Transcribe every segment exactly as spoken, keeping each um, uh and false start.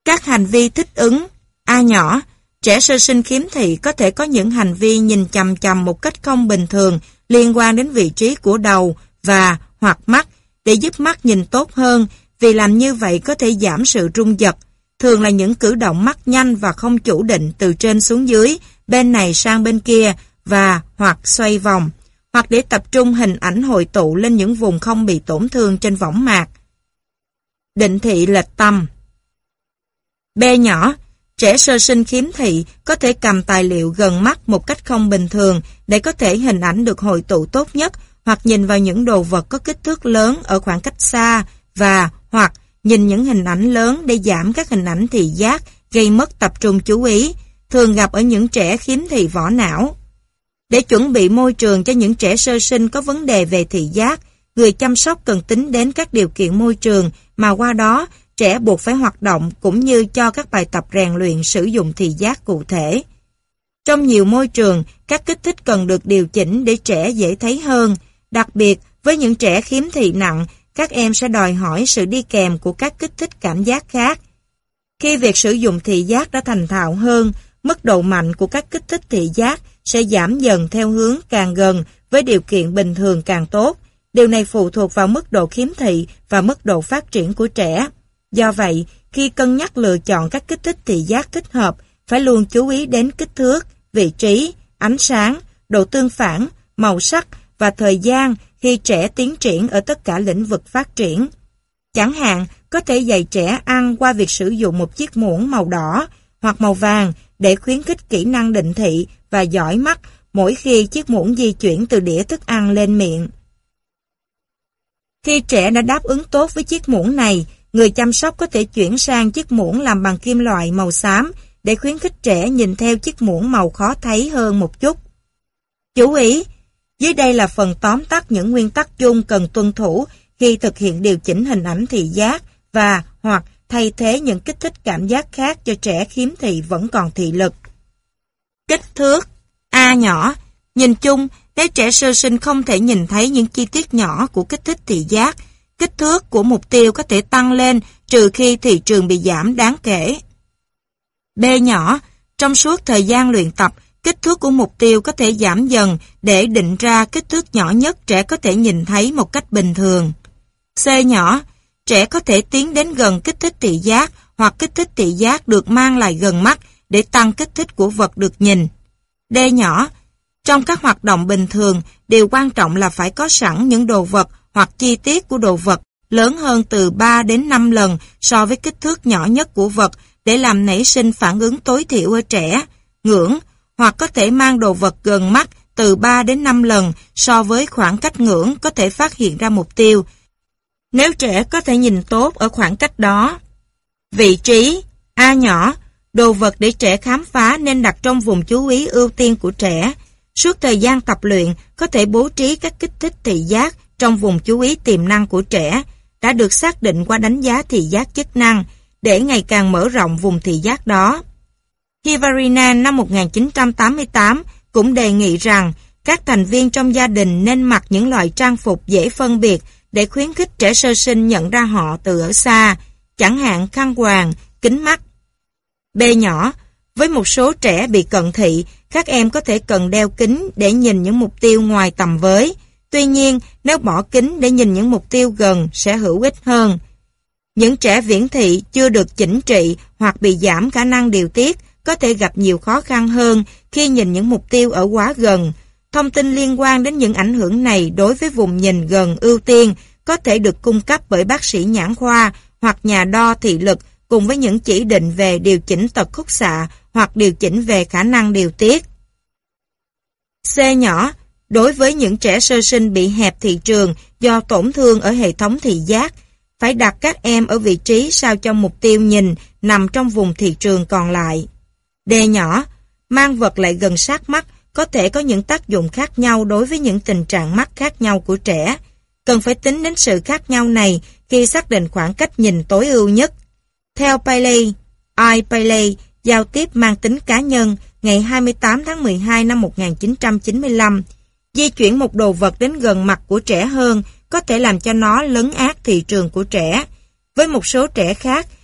Các hành vi thích ứng. A nhỏ, trẻ sơ sinh khiếm thị có thể có những hành vi nhìn chằm chằm một cách không bình thường liên quan đến vị trí của đầu và hoặc mắt để giúp mắt nhìn tốt hơn, vì làm như vậy có thể giảm sự rung giật. Thường là những cử động mắt nhanh và không chủ định từ trên xuống dưới, bên này sang bên kia và hoặc xoay vòng, hoặc để tập trung hình ảnh hội tụ lên những vùng không bị tổn thương trên võng mạc. Định thị lệch tầm. B nhỏ, trẻ sơ sinh khiếm thị có thể cầm tài liệu gần mắt một cách không bình thường để có thể hình ảnh được hội tụ tốt nhất, hoặc nhìn vào những đồ vật có kích thước lớn ở khoảng cách xa và hoặc nhìn những hình ảnh lớn để giảm các hình ảnh thị giác gây mất tập trung chú ý, thường gặp ở những trẻ khiếm thị vỏ não. Để chuẩn bị môi trường cho những trẻ sơ sinh có vấn đề về thị giác, người chăm sóc cần tính đến các điều kiện môi trường mà qua đó trẻ buộc phải hoạt động, cũng như cho các bài tập rèn luyện sử dụng thị giác cụ thể. Trong nhiều môi trường, các kích thích cần được điều chỉnh để trẻ dễ thấy hơn. Đặc biệt, với những trẻ khiếm thị nặng, các em sẽ đòi hỏi sự đi kèm của các kích thích cảm giác khác. Khi việc sử dụng thị giác đã thành thạo hơn, mức độ mạnh của các kích thích thị giác sẽ giảm dần theo hướng càng gần với điều kiện bình thường càng tốt. Điều này phụ thuộc vào mức độ khiếm thị và mức độ phát triển của trẻ. Do vậy, khi cân nhắc lựa chọn các kích thích thị giác thích hợp, phải luôn chú ý đến kích thước, vị trí, ánh sáng, độ tương phản, màu sắc và thời gian khi trẻ tiến triển ở tất cả lĩnh vực phát triển. Chẳng hạn, có thể dạy trẻ ăn qua việc sử dụng một chiếc muỗng màu đỏ hoặc màu vàng để khuyến khích kỹ năng định thị và dõi mắt mỗi khi chiếc muỗng di chuyển từ đĩa thức ăn lên miệng. Khi trẻ đã đáp ứng tốt với chiếc muỗng này, người chăm sóc có thể chuyển sang chiếc muỗng làm bằng kim loại màu xám để khuyến khích trẻ nhìn theo chiếc muỗng màu khó thấy hơn một chút. Chú ý, dưới đây là phần tóm tắt những nguyên tắc chung cần tuân thủ khi thực hiện điều chỉnh hình ảnh thị giác và hoặc thay thế những kích thích cảm giác khác cho trẻ khiếm thị vẫn còn thị lực. Kích thước. A nhỏ, nhìn chung, nếu trẻ sơ sinh không thể nhìn thấy những chi tiết nhỏ của kích thích thị giác, kích thước của mục tiêu có thể tăng lên trừ khi thị trường bị giảm đáng kể. B nhỏ, trong suốt thời gian luyện tập, kích thước của mục tiêu có thể giảm dần để định ra kích thước nhỏ nhất trẻ có thể nhìn thấy một cách bình thường. C nhỏ, trẻ có thể tiến đến gần kích thích thị giác hoặc kích thích thị giác được mang lại gần mắt để tăng kích thích của vật được nhìn. D nhỏ, trong các hoạt động bình thường, điều quan trọng là phải có sẵn những đồ vật hoặc chi tiết của đồ vật lớn hơn từ ba đến năm lần so với kích thước nhỏ nhất của vật để làm nảy sinh phản ứng tối thiểu ở trẻ, ngưỡng, hoặc có thể mang đồ vật gần mắt từ ba đến năm lần so với khoảng cách ngưỡng có thể phát hiện ra mục tiêu, nếu trẻ có thể nhìn tốt ở khoảng cách đó. Vị trí. A nhỏ, đồ vật để trẻ khám phá nên đặt trong vùng chú ý ưu tiên của trẻ. Suốt thời gian tập luyện, có thể bố trí các kích thích thị giác trong vùng chú ý tiềm năng của trẻ, đã được xác định qua đánh giá thị giác chức năng, để ngày càng mở rộng vùng thị giác đó. Hivarina năm một nghìn chín trăm tám mươi tám cũng đề nghị rằng các thành viên trong gia đình nên mặc những loại trang phục dễ phân biệt để khuyến khích trẻ sơ sinh nhận ra họ từ ở xa, chẳng hạn khăn quàng, kính mắt. B nhỏ, với một số trẻ bị cận thị, các em có thể cần đeo kính để nhìn những mục tiêu ngoài tầm với. Tuy nhiên, nếu bỏ kính để nhìn những mục tiêu gần sẽ hữu ích hơn. Những trẻ viễn thị chưa được chỉnh trị hoặc bị giảm khả năng điều tiết có thể gặp nhiều khó khăn hơn khi nhìn những mục tiêu ở quá gần. Thông tin liên quan đến những ảnh hưởng này đối với vùng nhìn gần ưu tiên có thể được cung cấp bởi bác sĩ nhãn khoa hoặc nhà đo thị lực cùng với những chỉ định về điều chỉnh tật khúc xạ hoặc điều chỉnh về khả năng điều tiết. C nhỏ, đối với những trẻ sơ sinh bị hẹp thị trường do tổn thương ở hệ thống thị giác, phải đặt các em ở vị trí sao cho mục tiêu nhìn nằm trong vùng thị trường còn lại. D nhỏ, mang vật lại gần sát mắt có thể có những tác dụng khác nhau đối với những tình trạng mắt khác nhau của trẻ. Cần phải tính đến sự khác nhau này khi xác định khoảng cách nhìn tối ưu nhất. Theo Paley, I. Paley, giao tiếp mang tính cá nhân, ngày hai mươi tám tháng mười hai năm một nghìn chín trăm chín mươi lăm, di chuyển một đồ vật đến gần mặt của trẻ hơn có thể làm cho nó lấn át thị trường của trẻ. Với một số trẻ khác,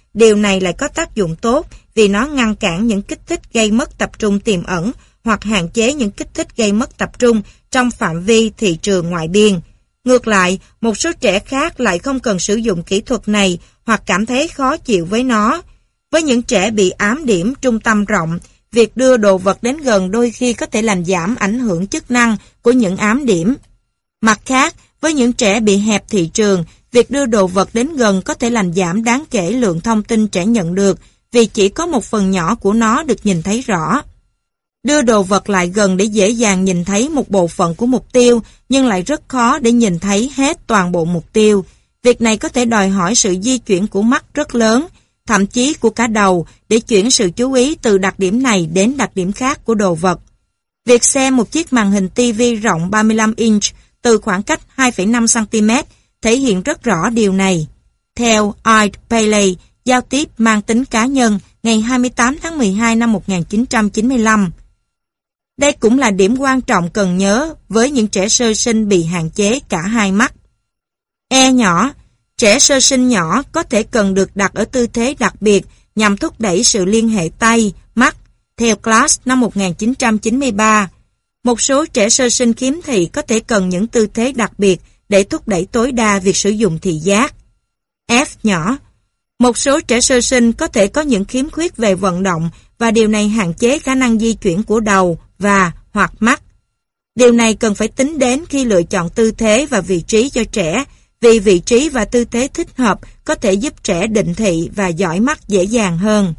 điều này lại có tác dụng tốt vì nó ngăn cản những kích thích gây mất tập trung tiềm ẩn hoặc hạn chế những kích thích gây mất tập trung trong phạm vi thị trường ngoại biên. Ngược lại, một số trẻ khác lại không cần sử dụng kỹ thuật này hoặc cảm thấy khó chịu với nó. Với những trẻ bị ám điểm trung tâm rộng, việc đưa đồ vật đến gần đôi khi có thể làm giảm ảnh hưởng chức năng của những ám điểm. Mặt khác, với những trẻ bị hẹp thị trường, việc đưa đồ vật đến gần có thể làm giảm đáng kể lượng thông tin trẻ nhận được vì chỉ có một phần nhỏ của nó được nhìn thấy rõ. Đưa đồ vật lại gần để dễ dàng nhìn thấy một bộ phận của mục tiêu nhưng lại rất khó để nhìn thấy hết toàn bộ mục tiêu. Việc này có thể đòi hỏi sự di chuyển của mắt rất lớn, thậm chí của cả đầu để chuyển sự chú ý từ đặc điểm này đến đặc điểm khác của đồ vật. Việc xem một chiếc màn hình ti vi rộng ba mươi lăm inch từ khoảng cách hai phẩy năm xăng-ti-mét thể hiện rất rõ điều này. Theo Art Paley, giao tiếp mang tính cá nhân, ngày hai mươi tám tháng mười hai năm một nghìn chín trăm chín mươi lăm. Đây cũng là điểm quan trọng cần nhớ với những trẻ sơ sinh bị hạn chế cả hai mắt. E nhỏ, trẻ sơ sinh nhỏ có thể cần được đặt ở tư thế đặc biệt nhằm thúc đẩy sự liên hệ tay, mắt, theo Glass năm một nghìn chín trăm chín mươi ba. Một số trẻ sơ sinh khiếm thị có thể cần những tư thế đặc biệt để thúc đẩy tối đa việc sử dụng thị giác. F nhỏ, một số trẻ sơ sinh có thể có những khiếm khuyết về vận động và điều này hạn chế khả năng di chuyển của đầu và hoặc mắt. Điều này cần phải tính đến khi lựa chọn tư thế và vị trí cho trẻ, vì vị trí và tư thế thích hợp có thể giúp trẻ định thị và dõi mắt dễ dàng hơn.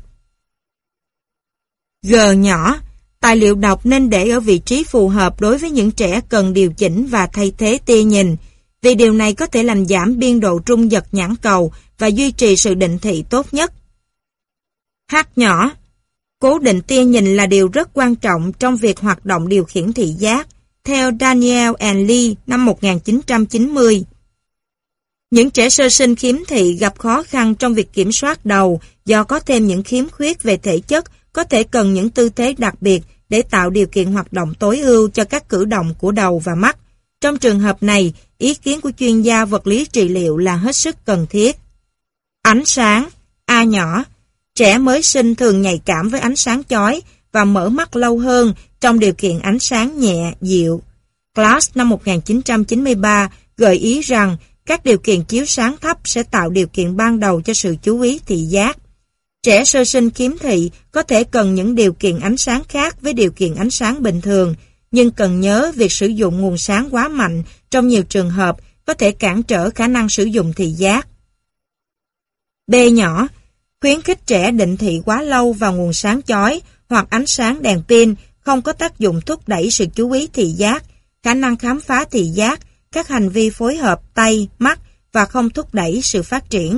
G nhỏ, tài liệu đọc nên để ở vị trí phù hợp đối với những trẻ cần điều chỉnh và thay thế tia nhìn, vì điều này có thể làm giảm biên độ trung giật nhãn cầu và duy trì sự định thị tốt nhất. H nhỏ, cố định tia nhìn là điều rất quan trọng trong việc hoạt động điều khiển thị giác, theo Daniel and Lee năm một nghìn chín trăm chín mươi. Những trẻ sơ sinh khiếm thị gặp khó khăn trong việc kiểm soát đầu do có thêm những khiếm khuyết về thể chất, có thể cần những tư thế đặc biệt để tạo điều kiện hoạt động tối ưu cho các cử động của đầu và mắt. Trong trường hợp này, ý kiến của chuyên gia vật lý trị liệu là hết sức cần thiết. Ánh sáng, A nhỏ, trẻ mới sinh thường nhạy cảm với ánh sáng chói và mở mắt lâu hơn trong điều kiện ánh sáng nhẹ, dịu. Glass năm một nghìn chín trăm chín mươi ba gợi ý rằng các điều kiện chiếu sáng thấp sẽ tạo điều kiện ban đầu cho sự chú ý thị giác. Trẻ sơ sinh khiếm thị có thể cần những điều kiện ánh sáng khác với điều kiện ánh sáng bình thường, nhưng cần nhớ việc sử dụng nguồn sáng quá mạnh trong nhiều trường hợp có thể cản trở khả năng sử dụng thị giác. B nhỏ, khuyến khích trẻ định thị quá lâu vào nguồn sáng chói hoặc ánh sáng đèn pin không có tác dụng thúc đẩy sự chú ý thị giác, khả năng khám phá thị giác, các hành vi phối hợp tay, mắt và không thúc đẩy sự phát triển.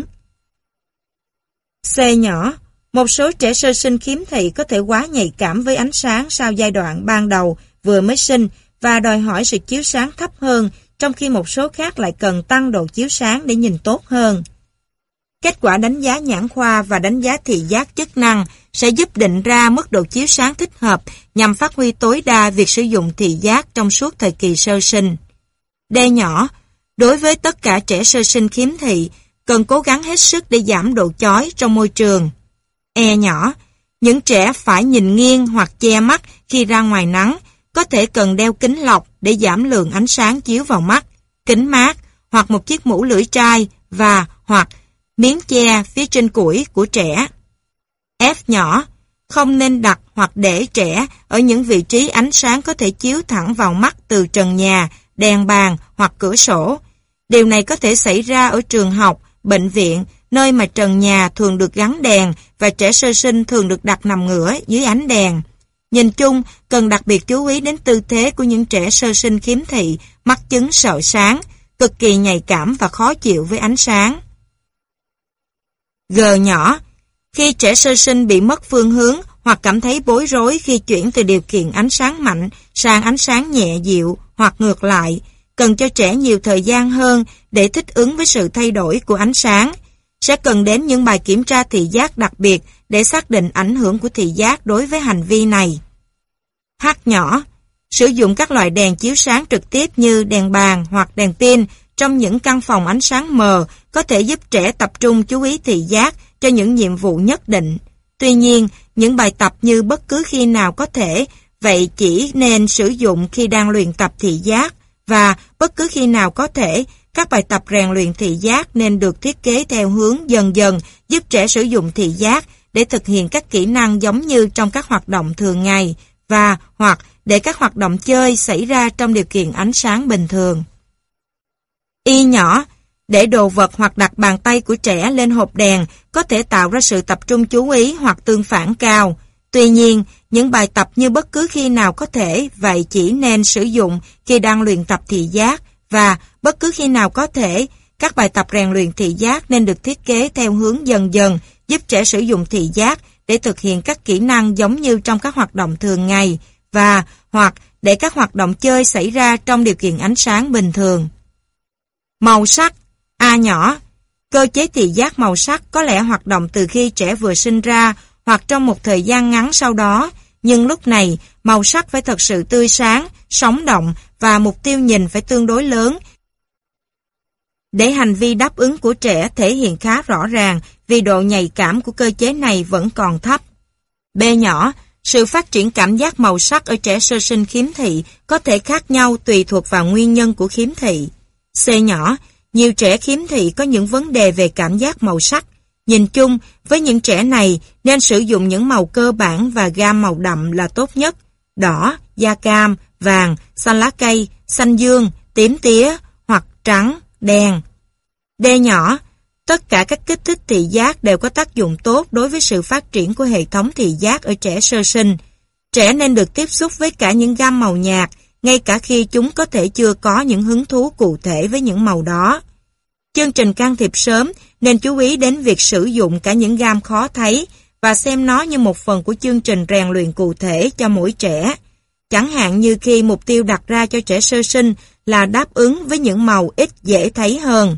C nhỏ, một số trẻ sơ sinh khiếm thị có thể quá nhạy cảm với ánh sáng sau giai đoạn ban đầu vừa mới sinh và đòi hỏi sự chiếu sáng thấp hơn, trong khi một số khác lại cần tăng độ chiếu sáng để nhìn tốt hơn. Kết quả đánh giá nhãn khoa và đánh giá thị giác chức năng sẽ giúp định ra mức độ chiếu sáng thích hợp nhằm phát huy tối đa việc sử dụng thị giác trong suốt thời kỳ sơ sinh. D nhỏ, đối với tất cả trẻ sơ sinh khiếm thị, cần cố gắng hết sức để giảm độ chói trong môi trường. E nhỏ, những trẻ phải nhìn nghiêng hoặc che mắt khi ra ngoài nắng, có thể cần đeo kính lọc để giảm lượng ánh sáng chiếu vào mắt, kính mát hoặc một chiếc mũ lưỡi trai và hoặc miếng che phía trên củi của trẻ. F nhỏ, không nên đặt hoặc để trẻ ở những vị trí ánh sáng có thể chiếu thẳng vào mắt từ trần nhà, đèn bàn hoặc cửa sổ. Điều này có thể xảy ra ở trường học, bệnh viện, nơi mà trần nhà thường được gắn đèn và trẻ sơ sinh thường được đặt nằm ngửa dưới ánh đèn. Nhìn chung, cần đặc biệt chú ý đến tư thế của những trẻ sơ sinh khiếm thị, mắc chứng sợ sáng, cực kỳ nhạy cảm và khó chịu với ánh sáng. G nhỏ, khi trẻ sơ sinh bị mất phương hướng hoặc cảm thấy bối rối khi chuyển từ điều kiện ánh sáng mạnh sang ánh sáng nhẹ dịu hoặc ngược lại, cần cho trẻ nhiều thời gian hơn để thích ứng với sự thay đổi của ánh sáng. Sẽ cần đến những bài kiểm tra thị giác đặc biệt để xác định ảnh hưởng của thị giác đối với hành vi này. H nhỏ, sử dụng các loại đèn chiếu sáng trực tiếp như đèn bàn hoặc đèn pin trong những căn phòng ánh sáng mờ có thể giúp trẻ tập trung chú ý thị giác cho những nhiệm vụ nhất định. Tuy nhiên, những bài tập như bất cứ khi nào có thể, vậy chỉ nên sử dụng khi đang luyện tập thị giác, và bất cứ khi nào có thể, các bài tập rèn luyện thị giác nên được thiết kế theo hướng dần dần giúp trẻ sử dụng thị giác để thực hiện các kỹ năng giống như trong các hoạt động thường ngày, và hoặc để các hoạt động chơi xảy ra trong điều kiện ánh sáng bình thường. Y nhỏ, để đồ vật hoặc đặt bàn tay của trẻ lên hộp đèn có thể tạo ra sự tập trung chú ý hoặc tương phản cao. Tuy nhiên, những bài tập như bất cứ khi nào có thể, vậy chỉ nên sử dụng khi đang luyện tập thị giác, và bất cứ khi nào có thể, các bài tập rèn luyện thị giác nên được thiết kế theo hướng dần dần giúp trẻ sử dụng thị giác để thực hiện các kỹ năng giống như trong các hoạt động thường ngày, và hoặc để các hoạt động chơi xảy ra trong điều kiện ánh sáng bình thường. Màu sắc. A nhỏ. Cơ chế thị giác màu sắc có lẽ hoạt động từ khi trẻ vừa sinh ra hoặc trong một thời gian ngắn sau đó, nhưng lúc này màu sắc phải thật sự tươi sáng, sống động và mục tiêu nhìn phải tương đối lớn để hành vi đáp ứng của trẻ thể hiện khá rõ ràng, vì độ nhạy cảm của cơ chế này vẫn còn thấp. B nhỏ. Sự phát triển cảm giác màu sắc ở trẻ sơ sinh khiếm thị có thể khác nhau tùy thuộc vào nguyên nhân của khiếm thị. C nhỏ. Nhiều trẻ khiếm thị có những vấn đề về cảm giác màu sắc. Nhìn chung, với những trẻ này nên sử dụng những màu cơ bản và gam màu đậm là tốt nhất. Đỏ, da cam, vàng, xanh lá cây, xanh dương, tím tía hoặc trắng, đen. D nhỏ. Tất cả các kích thích thị giác đều có tác dụng tốt đối với sự phát triển của hệ thống thị giác ở trẻ sơ sinh. Trẻ nên được tiếp xúc với cả những gam màu nhạt, ngay cả khi chúng có thể chưa có những hứng thú cụ thể với những màu đó. Chương trình can thiệp sớm nên chú ý đến việc sử dụng cả những gam khó thấy và xem nó như một phần của chương trình rèn luyện cụ thể cho mỗi trẻ. Chẳng hạn như khi mục tiêu đặt ra cho trẻ sơ sinh là đáp ứng với những màu ít dễ thấy hơn.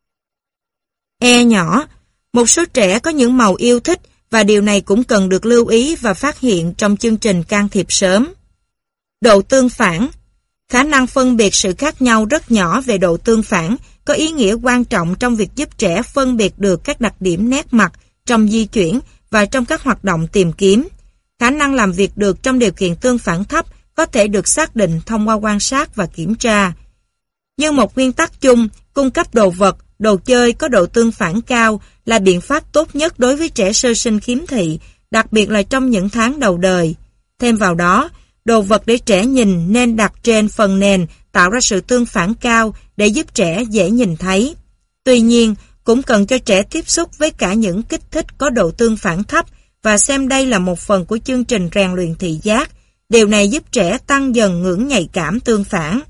E nhỏ. Một số trẻ có những màu yêu thích và điều này cũng cần được lưu ý và phát hiện trong chương trình can thiệp sớm. Độ tương phản. Khả năng phân biệt sự khác nhau rất nhỏ về độ tương phản có ý nghĩa quan trọng trong việc giúp trẻ phân biệt được các đặc điểm nét mặt trong di chuyển và trong các hoạt động tìm kiếm. Khả năng làm việc được trong điều kiện tương phản thấp có thể được xác định thông qua quan sát và kiểm tra. Như một nguyên tắc chung, cung cấp đồ vật, đồ chơi có độ tương phản cao là biện pháp tốt nhất đối với trẻ sơ sinh khiếm thị, đặc biệt là trong những tháng đầu đời. Thêm vào đó, đồ vật để trẻ nhìn nên đặt trên phần nền tạo ra sự tương phản cao để giúp trẻ dễ nhìn thấy. Tuy nhiên, cũng cần cho trẻ tiếp xúc với cả những kích thích có độ tương phản thấp và xem đây là một phần của chương trình rèn luyện thị giác. Điều này giúp trẻ tăng dần ngưỡng nhạy cảm tương phản.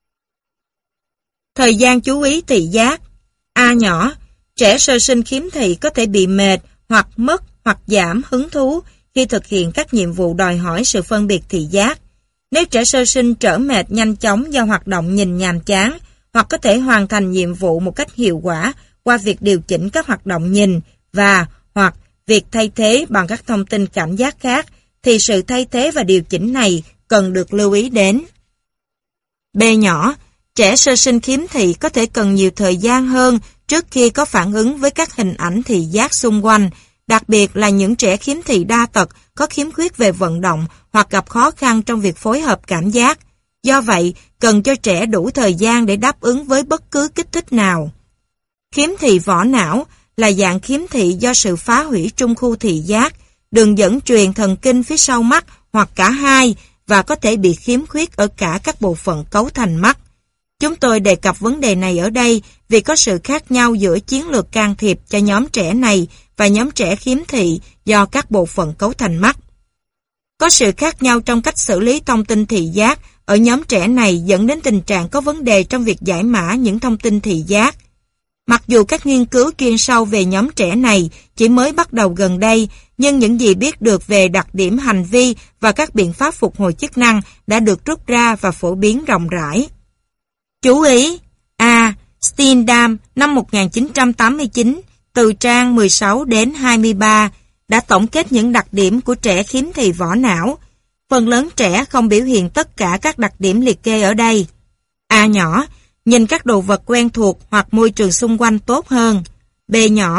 Thời gian chú ý thị giác. A nhỏ. Trẻ sơ sinh khiếm thị có thể bị mệt hoặc mất hoặc giảm hứng thú khi thực hiện các nhiệm vụ đòi hỏi sự phân biệt thị giác. Nếu trẻ sơ sinh trở mệt nhanh chóng do hoạt động nhìn nhàm chán, hoặc có thể hoàn thành nhiệm vụ một cách hiệu quả qua việc điều chỉnh các hoạt động nhìn và hoặc việc thay thế bằng các thông tin cảm giác khác, thì sự thay thế và điều chỉnh này cần được lưu ý đến. B nhỏ. Trẻ sơ sinh khiếm thị có thể cần nhiều thời gian hơn trước khi có phản ứng với các hình ảnh thị giác xung quanh, đặc biệt là những trẻ khiếm thị đa tật có khiếm khuyết về vận động hoặc gặp khó khăn trong việc phối hợp cảm giác. Do vậy, cần cho trẻ đủ thời gian để đáp ứng với bất cứ kích thích nào. Khiếm thị vỏ não là dạng khiếm thị do sự phá hủy trung khu thị giác, đường dẫn truyền thần kinh phía sau mắt hoặc cả hai, và có thể bị khiếm khuyết ở cả các bộ phận cấu thành mắt. Chúng tôi đề cập vấn đề này ở đây vì có sự khác nhau giữa chiến lược can thiệp cho nhóm trẻ này và nhóm trẻ khiếm thị do các bộ phận cấu thành mắt. Có sự khác nhau trong cách xử lý thông tin thị giác ở nhóm trẻ này dẫn đến tình trạng có vấn đề trong việc giải mã những thông tin thị giác. Mặc dù các nghiên cứu chuyên sâu về nhóm trẻ này chỉ mới bắt đầu gần đây, nhưng những gì biết được về đặc điểm hành vi và các biện pháp phục hồi chức năng đã được rút ra và phổ biến rộng rãi. Chú ý. A. Stindam năm một nghìn chín trăm tám mươi chín, từ trang mười sáu đến hai mươi ba, đã tổng kết những đặc điểm của trẻ khiếm thị vỏ não. Phần lớn trẻ không biểu hiện tất cả các đặc điểm liệt kê ở đây. A nhỏ. Nhìn các đồ vật quen thuộc hoặc môi trường xung quanh tốt hơn. B nhỏ.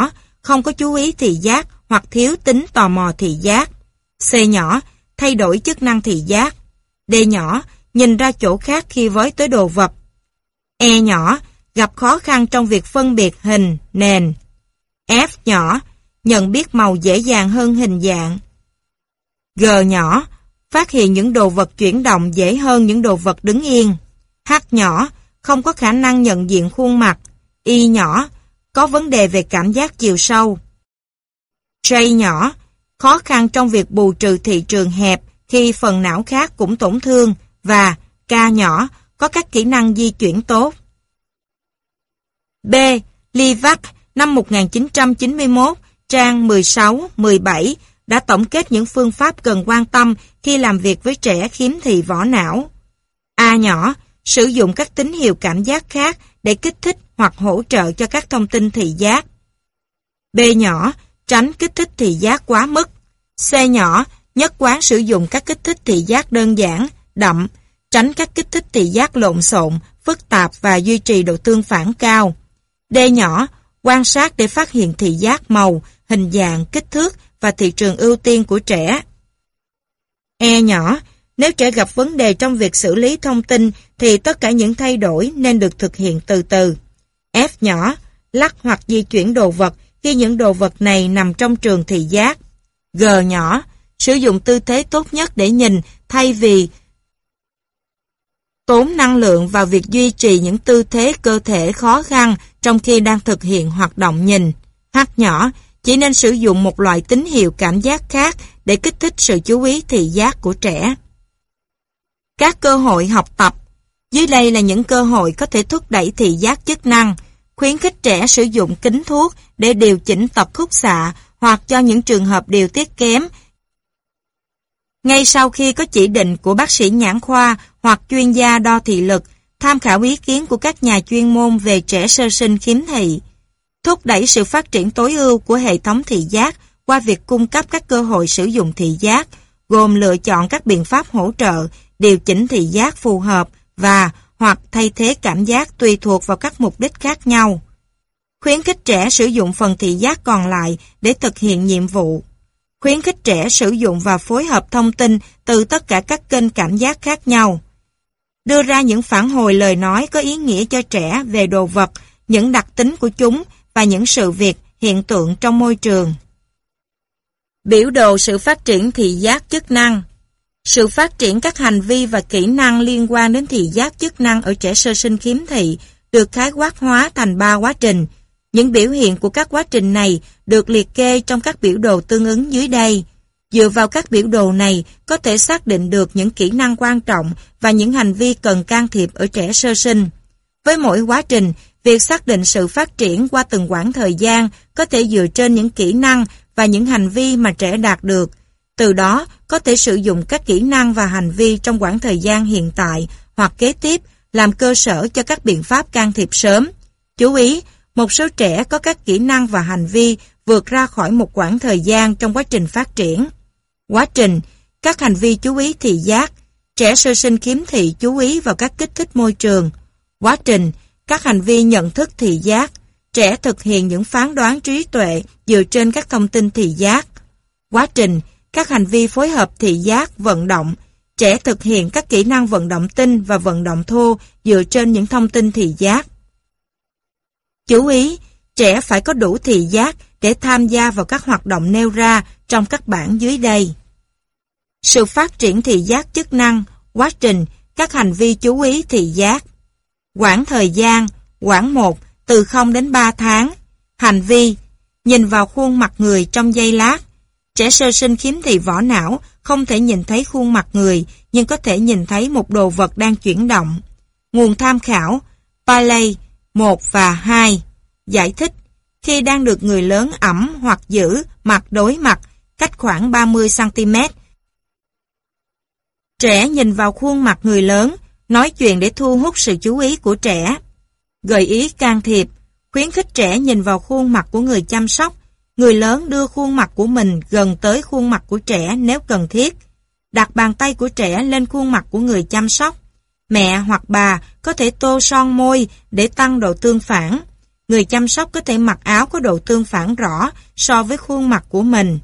không có chú ý thị giác hoặc thiếu tính tò mò thị giác. C nhỏ, thay đổi chức năng thị giác. D nhỏ, nhìn ra chỗ khác khi với tới đồ vật. E nhỏ, gặp khó khăn trong việc phân biệt hình, nền. F nhỏ, nhận biết màu dễ dàng hơn hình dạng. G nhỏ, phát hiện những đồ vật chuyển động dễ hơn những đồ vật đứng yên. H nhỏ, không có khả năng nhận diện khuôn mặt. Y nhỏ, có vấn đề về cảm giác chiều sâu. J nhỏ, khó khăn trong việc bù trừ thị trường hẹp khi phần não khác cũng tổn thương. Và K nhỏ, có các kỹ năng di chuyển tốt. B. Livac năm một nghìn chín trăm chín mươi mốt, trang mười sáu mười bảy đã tổng kết những phương pháp cần quan tâm khi làm việc với trẻ khiếm thị vỏ não. A nhỏ, sử dụng các tín hiệu cảm giác khác để kích thích hoặc hỗ trợ cho các thông tin thị giác. B nhỏ, tránh kích thích thị giác quá mức. C nhỏ, nhất quán sử dụng các kích thích thị giác đơn giản, đậm, tránh các kích thích thị giác lộn xộn, phức tạp và duy trì độ tương phản cao. D nhỏ, quan sát để phát hiện thị giác màu, hình dạng, kích thước và thị trường ưu tiên của trẻ. E nhỏ, nếu trẻ gặp vấn đề trong việc xử lý thông tin thì tất cả những thay đổi nên được thực hiện từ từ. F nhỏ, lắc hoặc di chuyển đồ vật khi những đồ vật này nằm trong trường thị giác. G nhỏ, sử dụng tư thế tốt nhất để nhìn thay vì tốn năng lượng vào việc duy trì những tư thế cơ thể khó khăn trong khi đang thực hiện hoạt động nhìn. H nhỏ, chỉ nên sử dụng một loại tín hiệu cảm giác khác để kích thích sự chú ý thị giác của trẻ. Các cơ hội học tập. Dưới đây là những cơ hội có thể thúc đẩy thị giác chức năng, khuyến khích trẻ sử dụng kính thuốc để điều chỉnh tập khúc xạ hoặc cho những trường hợp điều tiết kém. Ngay sau khi có chỉ định của bác sĩ nhãn khoa hoặc chuyên gia đo thị lực, tham khảo ý kiến của các nhà chuyên môn về trẻ sơ sinh khiếm thị. Thúc đẩy sự phát triển tối ưu của hệ thống thị giác qua việc cung cấp các cơ hội sử dụng thị giác, gồm lựa chọn các biện pháp hỗ trợ, điều chỉnh thị giác phù hợp và hoặc thay thế cảm giác tùy thuộc vào các mục đích khác nhau. Khuyến khích trẻ sử dụng phần thị giác còn lại để thực hiện nhiệm vụ. Khuyến khích trẻ sử dụng và phối hợp thông tin từ tất cả các kênh cảm giác khác nhau. Đưa ra những phản hồi lời nói có ý nghĩa cho trẻ về đồ vật, những đặc tính của chúng và những sự việc, hiện tượng trong môi trường. Biểu đồ sự phát triển thị giác chức năng. Sự phát triển các hành vi và kỹ năng liên quan đến thị giác chức năng ở trẻ sơ sinh khiếm thị được khái quát hóa thành ba quá trình. Những biểu hiện của các quá trình này được liệt kê trong các biểu đồ tương ứng dưới đây. Dựa vào các biểu đồ này, có thể xác định được những kỹ năng quan trọng và những hành vi cần can thiệp ở trẻ sơ sinh. Với mỗi quá trình, việc xác định sự phát triển qua từng quãng thời gian có thể dựa trên những kỹ năng và những hành vi mà trẻ đạt được. Từ đó, có thể sử dụng các kỹ năng và hành vi trong quãng thời gian hiện tại hoặc kế tiếp làm cơ sở cho các biện pháp can thiệp sớm. Chú ý, một số trẻ có các kỹ năng và hành vi vượt ra khỏi một quãng thời gian trong quá trình phát triển. Quá trình, các hành vi chú ý thị giác. Trẻ sơ sinh khiếm thị chú ý vào các kích thích môi trường. Quá trình, các hành vi nhận thức thị giác. Trẻ thực hiện những phán đoán trí tuệ dựa trên các thông tin thị giác. Quá trình, các hành vi phối hợp thị giác, vận động. Trẻ thực hiện các kỹ năng vận động tinh và vận động thô dựa trên những thông tin thị giác. Chú ý, trẻ phải có đủ thị giác để tham gia vào các hoạt động nêu ra trong các bảng dưới đây. Sự phát triển thị giác chức năng, quá trình, các hành vi chú ý thị giác. Quãng thời gian, quãng một, từ không đến ba tháng. Hành vi, nhìn vào khuôn mặt người trong giây lát. Trẻ sơ sinh khiếm thị vỏ não không thể nhìn thấy khuôn mặt người, nhưng có thể nhìn thấy một đồ vật đang chuyển động. Nguồn tham khảo, Paley một và hai. Giải thích, khi đang được người lớn ẵm hoặc giữ mặt đối mặt, cách khoảng ba mươi xăng ti mét. Trẻ nhìn vào khuôn mặt người lớn, nói chuyện để thu hút sự chú ý của trẻ. Gợi ý can thiệp, khuyến khích trẻ nhìn vào khuôn mặt của người chăm sóc. Người lớn đưa khuôn mặt của mình gần tới khuôn mặt của trẻ nếu cần thiết. Đặt bàn tay của trẻ lên khuôn mặt của người chăm sóc. Mẹ hoặc bà có thể tô son môi để tăng độ tương phản. người chăm sóc có thể mặc áo có độ tương phản rõ so với khuôn mặt của mình.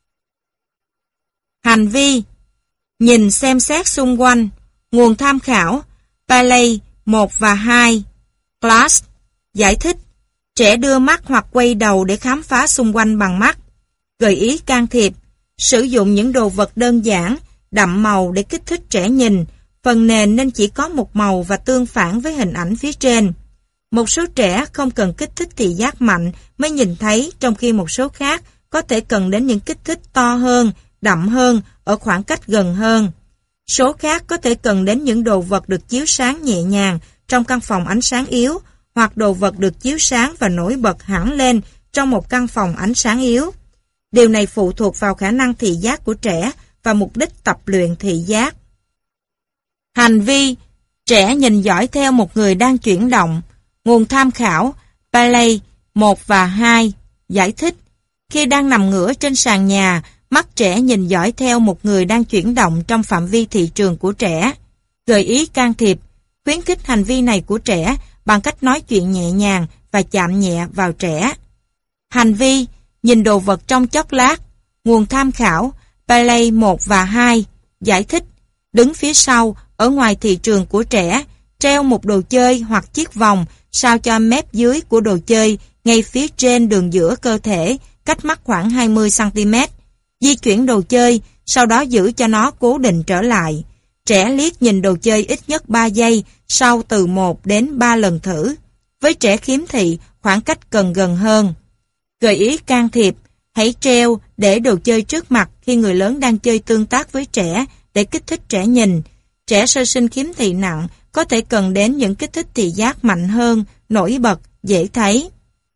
Hành vi: nhìn xem xét xung quanh. Nguồn tham khảo: Paley một và hai, Glass. Giải thích: trẻ đưa mắt hoặc quay đầu để khám phá xung quanh bằng mắt. Gợi ý can thiệp: sử dụng những đồ vật đơn giản, đậm màu để kích thích trẻ nhìn. Phần nền nên chỉ có một màu và tương phản với hình ảnh phía trên. Một số trẻ không cần kích thích thị giác mạnh mới nhìn thấy, trong khi một số khác có thể cần đến những kích thích to hơn, đậm hơn, ở khoảng cách gần hơn. Số khác có thể cần đến những đồ vật được chiếu sáng nhẹ nhàng trong căn phòng ánh sáng yếu, hoặc đồ vật được chiếu sáng và nổi bật hẳn lên trong một căn phòng ánh sáng yếu. Điều này phụ thuộc vào khả năng thị giác của trẻ và mục đích tập luyện thị giác. Hành vi: trẻ nhìn dõi theo một người đang chuyển động. Nguồn tham khảo: Paley một và hai. Giải thích: khi đang nằm ngửa trên sàn nhà, mắt trẻ nhìn dõi theo một người đang chuyển động trong phạm vi thị trường của trẻ. Gợi ý can thiệp: khuyến khích hành vi này của trẻ bằng cách nói chuyện nhẹ nhàng và chạm nhẹ vào trẻ. Hành vi: nhìn đồ vật trong chốc lát. Nguồn tham khảo: Paley một và hai. Giải thích: đứng phía sau, ở ngoài thị trường của trẻ, treo một đồ chơi hoặc chiếc vòng sao cho mép dưới của đồ chơi ngay phía trên đường giữa cơ thể, cách mắt khoảng hai mươi xăng ti mét. Di chuyển đồ chơi, sau đó giữ cho nó cố định trở lại. Trẻ liếc nhìn đồ chơi ít nhất ba giây, sau từ một đến ba lần thử. Với trẻ khiếm thị, khoảng cách cần gần hơn. Gợi ý can thiệp: hãy treo để đồ chơi trước mặt khi người lớn đang chơi tương tác với trẻ để kích thích trẻ nhìn. Trẻ sơ sinh khiếm thị nặng có thể cần đến những kích thích thị giác mạnh hơn, nổi bật, dễ thấy.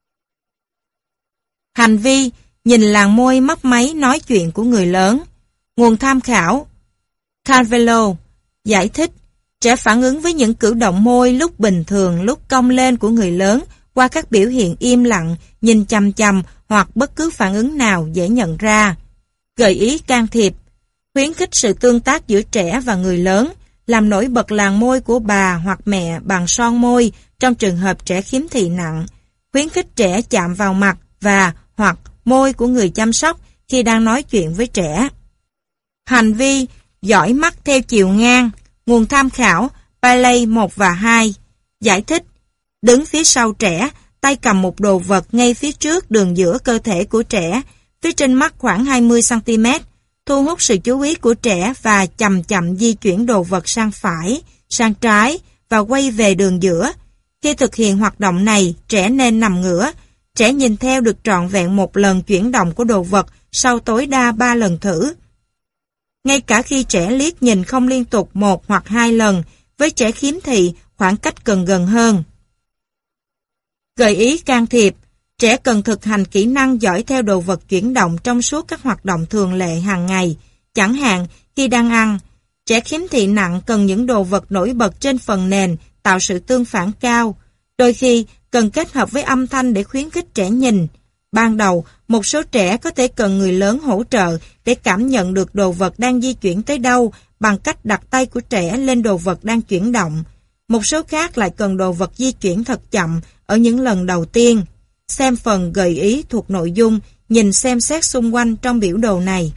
Hành vi: nhìn làn môi mấp máy nói chuyện của người lớn. Nguồn tham khảo: Carvalho. Giải thích: trẻ phản ứng với những cử động môi lúc bình thường, lúc cong lên của người lớn qua các biểu hiện im lặng, nhìn chằm chằm hoặc bất cứ phản ứng nào dễ nhận ra. Gợi ý can thiệp: khuyến khích sự tương tác giữa trẻ và người lớn, làm nổi bật làn môi của bà hoặc mẹ bằng son môi trong trường hợp trẻ khiếm thị nặng. Khuyến khích trẻ chạm vào mặt và hoặc môi của người chăm sóc khi đang nói chuyện với trẻ. Hành vi: dõi mắt theo chiều ngang. Nguồn tham khảo: Paley một và hai. Giải thích: đứng phía sau trẻ, tay cầm một đồ vật ngay phía trước đường giữa cơ thể của trẻ, phía trên mắt khoảng hai mươi xăng ti mét, thu hút sự chú ý của trẻ và chậm chậm di chuyển đồ vật sang phải, sang trái và quay về đường giữa. Khi thực hiện hoạt động này, trẻ nên nằm ngửa. Trẻ nhìn theo được trọn vẹn một lần chuyển động của đồ vật sau tối đa ba lần thử. Ngay cả khi trẻ liếc nhìn không liên tục một hoặc hai lần, với trẻ khiếm thị, khoảng cách cần gần hơn. Gợi ý can thiệp: trẻ cần thực hành kỹ năng dõi theo đồ vật chuyển động trong suốt các hoạt động thường lệ hàng ngày, chẳng hạn khi đang ăn. Trẻ khiếm thị nặng cần những đồ vật nổi bật trên phần nền tạo sự tương phản cao. Đôi khi cần kết hợp với âm thanh để khuyến khích trẻ nhìn. Ban đầu, một số trẻ có thể cần người lớn hỗ trợ để cảm nhận được đồ vật đang di chuyển tới đâu bằng cách đặt tay của trẻ lên đồ vật đang chuyển động. Một số khác lại cần đồ vật di chuyển thật chậm ở những lần đầu tiên. Xem phần gợi ý thuộc nội dung nhìn xem xét xung quanh trong biểu đồ này.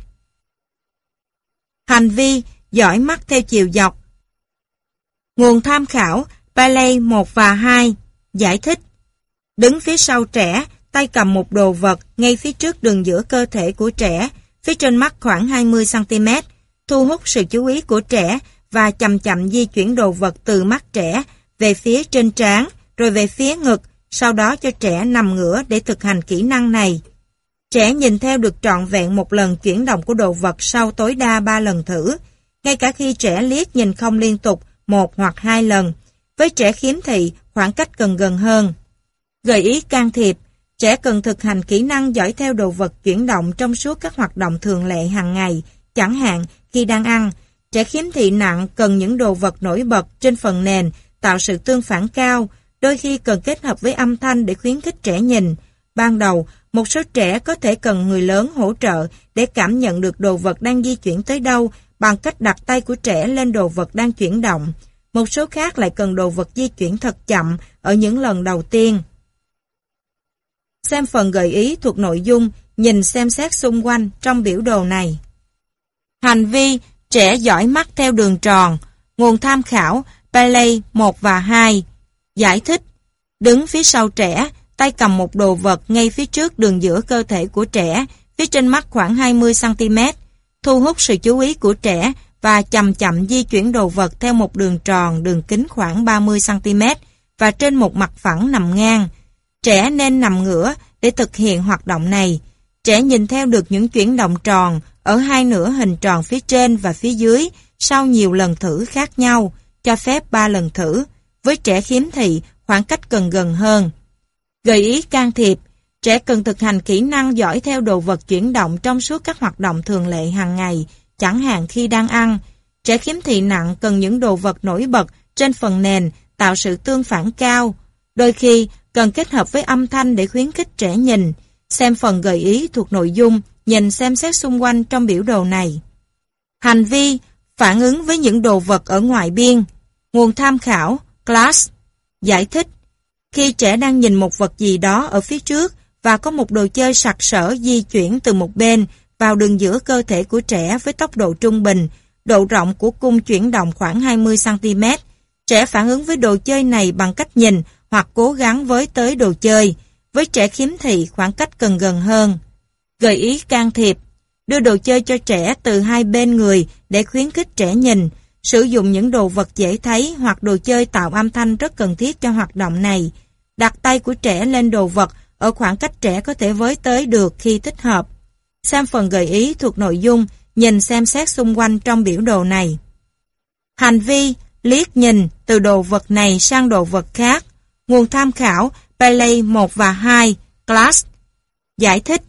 Hành vi: dõi mắt theo chiều dọc. Nguồn tham khảo: Paley một và hai. Giải thích: đứng phía sau trẻ, tay cầm một đồ vật ngay phía trước đường giữa cơ thể của trẻ, phía trên mắt khoảng hai mươi xăng ti mét, thu hút sự chú ý của trẻ và chậm chậm di chuyển đồ vật từ mắt trẻ về phía trên trán, rồi về phía ngực, sau đó cho trẻ nằm ngửa để thực hành kỹ năng này. Trẻ nhìn theo được trọn vẹn một lần chuyển động của đồ vật sau tối đa ba lần thử, ngay cả khi trẻ liếc nhìn không liên tục một hoặc hai lần. Với trẻ khiếm thị, khoảng cách cần gần hơn. Gợi ý can thiệp: trẻ cần thực hành kỹ năng dõi theo đồ vật chuyển động trong suốt các hoạt động thường lệ hàng ngày, chẳng hạn khi đang ăn. Trẻ khiếm thị nặng cần những đồ vật nổi bật trên phần nền tạo sự tương phản cao, đôi khi cần kết hợp với âm thanh để khuyến khích trẻ nhìn. Ban đầu, một số trẻ có thể cần người lớn hỗ trợ để cảm nhận được đồ vật đang di chuyển tới đâu bằng cách đặt tay của trẻ lên đồ vật đang chuyển động. Một số khác lại cần đồ vật di chuyển thật chậm ở những lần đầu tiên. Xem phần gợi ý thuộc nội dung, nhìn xem xét xung quanh trong biểu đồ này. Hành vi trẻ dõi mắt theo đường tròn. Nguồn tham khảo Paley một và hai. Giải thích: đứng phía sau trẻ, tay cầm một đồ vật ngay phía trước đường giữa cơ thể của trẻ, phía trên mắt khoảng hai mươi xăng ti mét. Thu hút sự chú ý của trẻ và chậm chậm di chuyển đồ vật theo một đường tròn đường kính khoảng ba mươi xăng ti mét và trên một mặt phẳng nằm ngang. Trẻ nên nằm ngửa để thực hiện hoạt động này. Trẻ nhìn theo được những chuyển động tròn ở hai nửa hình tròn phía trên và phía dưới sau nhiều lần thử khác nhau, cho phép ba lần thử. Với trẻ khiếm thị, khoảng cách cần gần hơn. Gợi ý can thiệp: trẻ cần thực hành kỹ năng dõi theo đồ vật chuyển động trong suốt các hoạt động thường lệ hàng ngày, chẳng hạn khi đang ăn. Trẻ khiếm thị nặng cần những đồ vật nổi bật trên phần nền tạo sự tương phản cao. Đôi khi cần kết hợp với âm thanh để khuyến khích trẻ nhìn. Xem phần gợi ý thuộc nội dung, nhìn xem xét xung quanh trong biểu đồ này. Hành vi phản ứng với những đồ vật ở ngoài biên. Nguồn tham khảo Class. Giải thích: khi trẻ đang nhìn một vật gì đó ở phía trước và có một đồ chơi sặc sỡ di chuyển từ một bên vào đường giữa cơ thể của trẻ với tốc độ trung bình, độ rộng của cung chuyển động khoảng hai mươi xăng ti mét, trẻ phản ứng với đồ chơi này bằng cách nhìn hoặc cố gắng với tới đồ chơi. Với trẻ khiếm thị, khoảng cách cần gần hơn. Gợi ý can thiệp: đưa đồ chơi cho trẻ từ hai bên người để khuyến khích trẻ nhìn. Sử dụng những đồ vật dễ thấy hoặc đồ chơi tạo âm thanh rất cần thiết cho hoạt động này. Đặt tay của trẻ lên đồ vật ở khoảng cách trẻ có thể với tới được khi thích hợp. Xem phần gợi ý thuộc nội dung, nhìn xem xét xung quanh trong biểu đồ này. Hành vi liếc nhìn từ đồ vật này sang đồ vật khác. Nguồn tham khảo Paley một và hai. Class. Giải thích: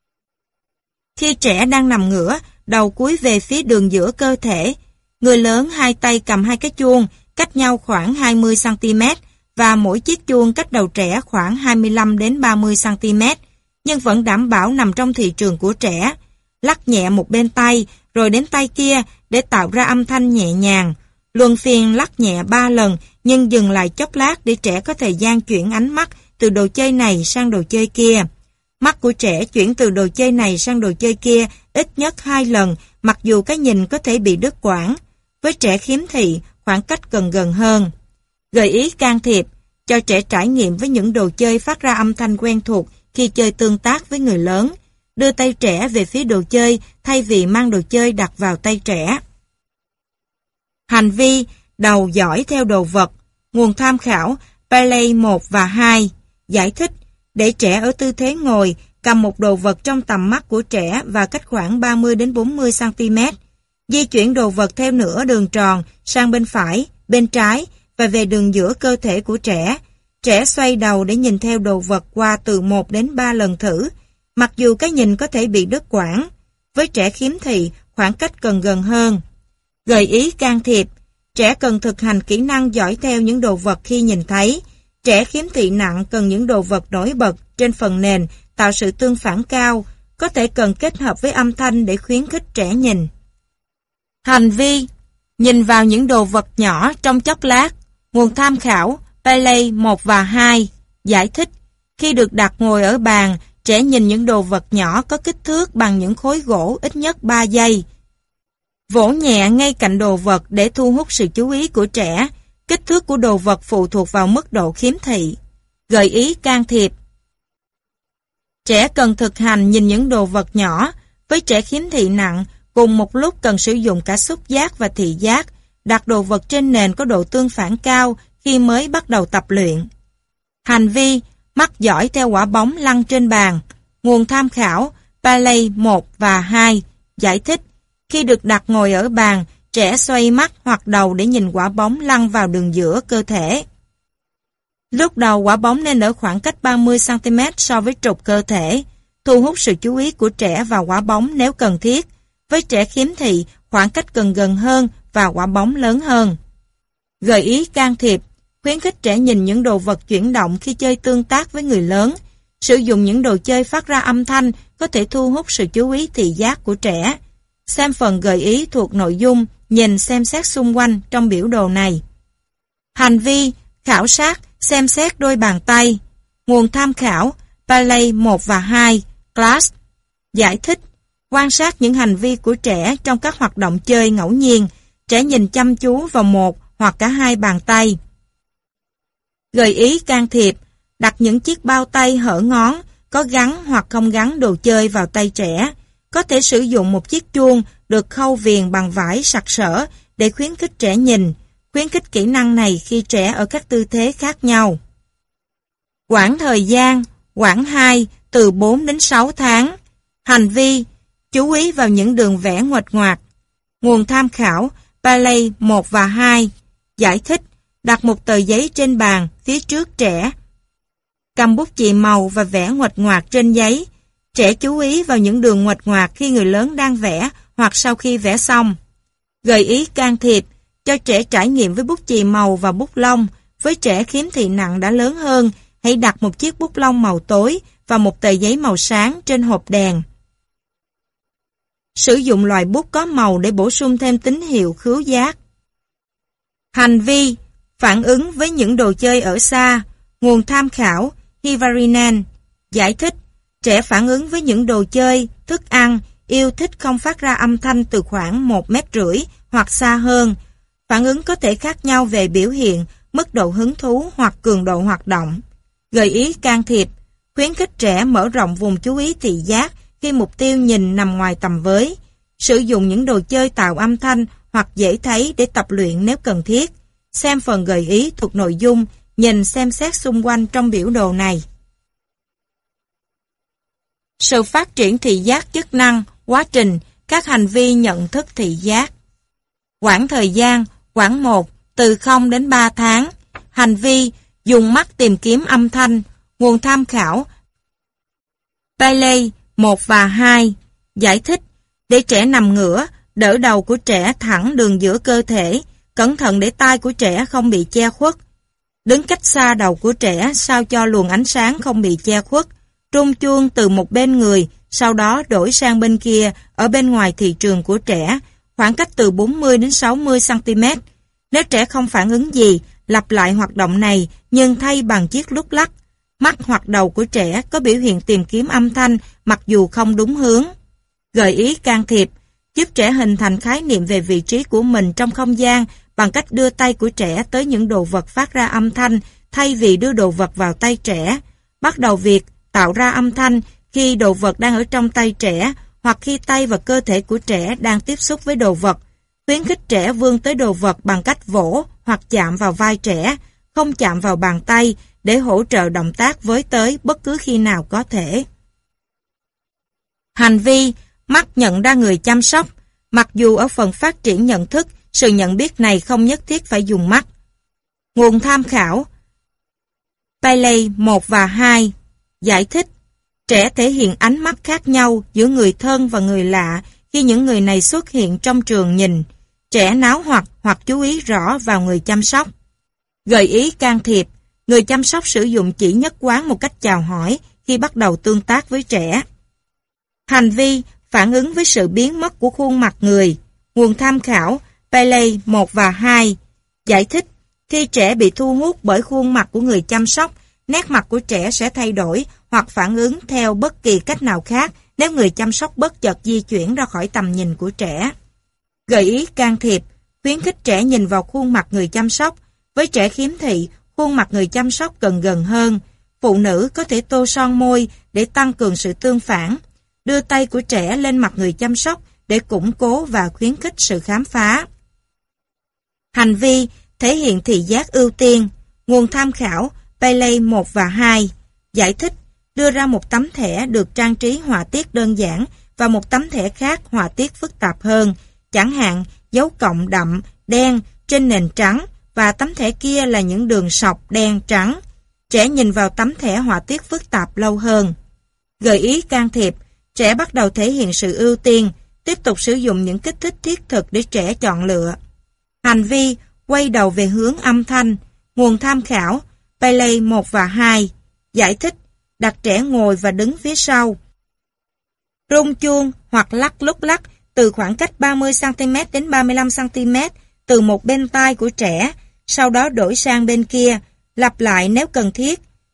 khi trẻ đang nằm ngửa, đầu cúi về phía đường giữa cơ thể, người lớn hai tay cầm hai cái chuông cách nhau khoảng hai mươi xăng ti mét và mỗi chiếc chuông cách đầu trẻ khoảng hai mươi lăm đến ba mươi xăng ti mét, nhưng vẫn đảm bảo nằm trong thị trường của trẻ. Lắc nhẹ một bên tay rồi đến tay kia để tạo ra âm thanh nhẹ nhàng. Luân phiên lắc nhẹ ba lần nhưng dừng lại chốc lát để trẻ có thời gian chuyển ánh mắt từ đồ chơi này sang đồ chơi kia. Mắt của trẻ chuyển từ đồ chơi này sang đồ chơi kia ít nhất hai lần, mặc dù cái nhìn có thể bị đứt quãng. Với trẻ khiếm thị, khoảng cách cần gần hơn. Gợi ý can thiệp: cho trẻ trải nghiệm với những đồ chơi phát ra âm thanh quen thuộc khi chơi tương tác với người lớn. Đưa tay trẻ về phía đồ chơi thay vì mang đồ chơi đặt vào tay trẻ. Hành vi đầu dõi theo đồ vật. Nguồn tham khảo Paley một và hai. Giải thích: để trẻ ở tư thế ngồi, cầm một đồ vật trong tầm mắt của trẻ và cách khoảng ba mươi đến bốn mươi xăng ti mét. Di chuyển đồ vật theo nửa đường tròn sang bên phải, bên trái và về đường giữa cơ thể của trẻ. Trẻ xoay đầu để nhìn theo đồ vật qua từ một đến ba lần thử, mặc dù cái nhìn có thể bị đứt quãng. Với trẻ khiếm thị, khoảng cách cần gần hơn. Gợi ý can thiệp: trẻ cần thực hành kỹ năng dõi theo những đồ vật khi nhìn thấy. Trẻ khiếm thị nặng cần những đồ vật nổi bật trên phần nền tạo sự tương phản cao, có thể cần kết hợp với âm thanh để khuyến khích trẻ nhìn. Hành vi nhìn vào những đồ vật nhỏ trong chốc lát. Nguồn tham khảo Paley một và hai. Giải thích: khi được đặt ngồi ở bàn, trẻ nhìn những đồ vật nhỏ có kích thước bằng những khối gỗ ít nhất ba giây. Vỗ nhẹ ngay cạnh đồ vật để thu hút sự chú ý của trẻ. Kích thước của đồ vật phụ thuộc vào mức độ khiếm thị. Gợi ý can thiệp: trẻ cần thực hành nhìn những đồ vật nhỏ. Với trẻ khiếm thị nặng, cùng một lúc cần sử dụng cả xúc giác và thị giác. Đặt đồ vật trên nền có độ tương phản cao khi mới bắt đầu tập luyện. Hành vi mắt dõi theo quả bóng lăn trên bàn. Nguồn tham khảo Paley một và hai. Giải thích: khi được đặt ngồi ở bàn, trẻ xoay mắt hoặc đầu để nhìn quả bóng lăn vào đường giữa cơ thể. Lúc đầu quả bóng nên ở khoảng cách ba mươi xăng ti mét so với trục cơ thể. Thu hút sự chú ý của trẻ vào quả bóng nếu cần thiết. Với trẻ khiếm thị, khoảng cách cần gần hơn và quả bóng lớn hơn. Gợi ý can thiệp: khuyến khích trẻ nhìn những đồ vật chuyển động khi chơi tương tác với người lớn. Sử dụng những đồ chơi phát ra âm thanh có thể thu hút sự chú ý thị giác của trẻ. Xem phần gợi ý thuộc nội dung, nhìn xem xét xung quanh trong biểu đồ này. Hành vi khảo sát, xem xét đôi bàn tay. Nguồn tham khảo Paley một và hai, Class. Giải thích: quan sát những hành vi của trẻ trong các hoạt động chơi ngẫu nhiên. Trẻ nhìn chăm chú vào một hoặc cả hai bàn tay. Gợi ý can thiệp: đặt những chiếc bao tay hở ngón, có gắn hoặc không gắn đồ chơi vào tay trẻ. Có thể sử dụng một chiếc chuông được khâu viền bằng vải sặc sỡ để khuyến khích trẻ nhìn. Khuyến khích kỹ năng này khi trẻ ở các tư thế khác nhau. Quãng thời gian: quãng hai, từ bốn đến sáu tháng. Hành vi: chú ý vào những đường vẽ nguệch ngoạc. Nguồn tham khảo: Paley một và hai. Giải thích: đặt một tờ giấy trên bàn phía trước trẻ. Cầm bút chì màu và vẽ nguệch ngoạc trên giấy. Trẻ chú ý vào những đường nguệch ngoạc khi người lớn đang vẽ hoặc sau khi vẽ xong. Gợi ý can thiệp: cho trẻ trải nghiệm với bút chì màu và bút lông. Với trẻ khiếm thị nặng đã lớn hơn, hãy đặt một chiếc bút lông màu tối và một tờ giấy màu sáng trên hộp đèn. Sử dụng loại bút có màu để bổ sung thêm tín hiệu khứu giác. Hành vi: phản ứng với những đồ chơi ở xa. Nguồn tham khảo: Hivarinen. Giải thích: trẻ phản ứng với những đồ chơi, thức ăn, yêu thích không phát ra âm thanh từ khoảng một mét rưỡi hoặc xa hơn. Phản ứng có thể khác nhau về biểu hiện, mức độ hứng thú hoặc cường độ hoạt động. Gợi ý can thiệp: khuyến khích trẻ mở rộng vùng chú ý thị giác khi mục tiêu nhìn nằm ngoài tầm với. Sử dụng những đồ chơi tạo âm thanh hoặc dễ thấy để tập luyện nếu cần thiết. Xem phần gợi ý thuộc nội dung, nhìn xem xét xung quanh trong biểu đồ này. Sự phát triển thị giác chức năng, quá trình, các hành vi nhận thức thị giác. Quãng thời gian: quãng một, từ không đến ba tháng. Hành vi: dùng mắt tìm kiếm âm thanh. Nguồn tham khảo: Paley một và hai. Giải thích: để trẻ nằm ngửa, đỡ đầu của trẻ thẳng đường giữa cơ thể, cẩn thận để tai của trẻ không bị che khuất. Đứng cách xa đầu của trẻ sao cho luồng ánh sáng không bị che khuất. Rung chuông từ một bên người, sau đó đổi sang bên kia ở bên ngoài thị trường của trẻ, khoảng cách từ bốn mươi đến sáu mươi xăng ti mét. Nếu trẻ không phản ứng gì, lặp lại hoạt động này nhưng thay bằng chiếc lúc lắc. Mắt hoặc đầu của trẻ có biểu hiện tìm kiếm âm thanh mặc dù không đúng hướng. Gợi ý can thiệp: giúp trẻ hình thành khái niệm về vị trí của mình trong không gian bằng cách đưa tay của trẻ tới những đồ vật phát ra âm thanh thay vì đưa đồ vật vào tay trẻ. Bắt đầu việc tạo ra âm thanh khi đồ vật đang ở trong tay trẻ hoặc khi tay và cơ thể của trẻ đang tiếp xúc với đồ vật. Khuyến khích trẻ vươn tới đồ vật bằng cách vỗ hoặc chạm vào vai trẻ, không chạm vào bàn tay để hỗ trợ động tác với tới bất cứ khi nào có thể. Hành vi: mắt nhận ra người chăm sóc. Mặc dù ở phần phát triển nhận thức, sự nhận biết này không nhất thiết phải dùng mắt. Nguồn tham khảo: Paley một và hai. Giải thích: trẻ thể hiện ánh mắt khác nhau giữa người thân và người lạ khi những người này xuất hiện trong trường nhìn. Trẻ náo hoặc hoặc chú ý rõ vào người chăm sóc. Gợi ý can thiệp: người chăm sóc sử dụng chỉ nhất quán một cách chào hỏi khi bắt đầu tương tác với trẻ. Hành vi: phản ứng với sự biến mất của khuôn mặt người. Nguồn tham khảo: Paley một và hai. Giải thích: khi trẻ bị thu hút bởi khuôn mặt của người chăm sóc, nét mặt của trẻ sẽ thay đổi hoặc phản ứng theo bất kỳ cách nào khác nếu người chăm sóc bất chợt di chuyển ra khỏi tầm nhìn của trẻ. Gợi ý can thiệp: khuyến khích trẻ nhìn vào khuôn mặt người chăm sóc. Với trẻ khiếm thị, khuôn mặt người chăm sóc cần gần hơn. Phụ nữ có thể tô son môi để tăng cường sự tương phản. Đưa tay của trẻ lên mặt người chăm sóc để củng cố và khuyến khích sự khám phá. Hành vi: thể hiện thị giác ưu tiên. Nguồn tham khảo: Paley một và hai. Giải thích: đưa ra một tấm thẻ được trang trí họa tiết đơn giản và một tấm thẻ khác họa tiết phức tạp hơn, chẳng hạn dấu cộng đậm, đen trên nền trắng và tấm thẻ kia là những đường sọc đen trắng. Trẻ nhìn vào tấm thẻ họa tiết phức tạp lâu hơn. Gợi ý can thiệp: trẻ bắt đầu thể hiện sự ưu tiên, tiếp tục sử dụng những kích thích thiết thực để trẻ chọn lựa. Hành vi: quay đầu về hướng âm thanh. Nguồn tham khảo: Paley một và hai. Giải thích: đặt trẻ ngồi và đứng phía sau. Rung chuông hoặc lắc lúc lắc từ khoảng cách ba mươi xăng ti mét đến ba mươi lăm xăng ti mét từ một bên tai của trẻ, sau đó đổi sang bên kia, lặp lại nếu cần thiết.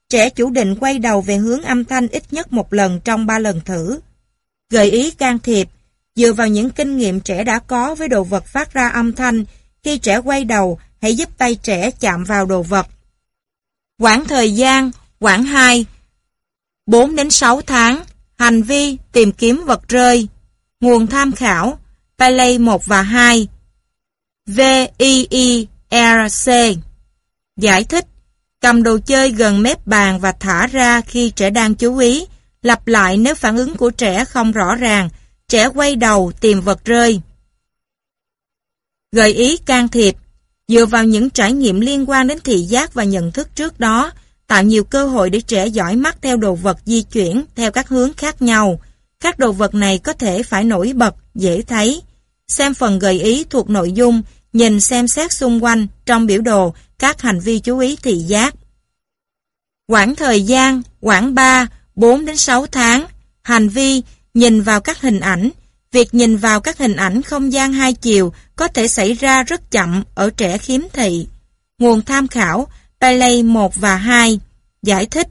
Trẻ chủ định quay đầu về hướng âm thanh ít nhất một lần trong ba lần thử. Gợi ý can thiệp. Dựa vào những kinh nghiệm trẻ đã có với đồ vật phát ra âm thanh, khi trẻ quay đầu, hãy giúp tay trẻ chạm vào đồ vật. Quãng thời gian, quãng hai, bốn đến sáu tháng. Hành vi tìm kiếm vật rơi. Nguồn tham khảo, Paley một và hai. vê i i rờ xê. Giải thích. Cầm đồ chơi gần mép bàn và thả ra khi trẻ đang chú ý. Lặp lại nếu phản ứng của trẻ không rõ ràng. Trẻ quay đầu tìm vật rơi. Gợi ý can thiệp. Dựa vào những trải nghiệm liên quan đến thị giác và nhận thức trước đó, tạo nhiều cơ hội để trẻ dõi mắt theo đồ vật di chuyển theo các hướng khác nhau. Các đồ vật này có thể phải nổi bật, dễ thấy. Xem phần gợi ý thuộc nội dung, nhìn xem xét xung quanh trong biểu đồ các hành vi chú ý thị giác. Quãng thời gian, quãng ba, bốn đến sáu tháng. Hành vi, nhìn vào các hình ảnh. Việc nhìn vào các hình ảnh không gian hai chiều có thể xảy ra rất chậm ở trẻ khiếm thị. Nguồn tham khảo, Paley một và hai. Giải thích.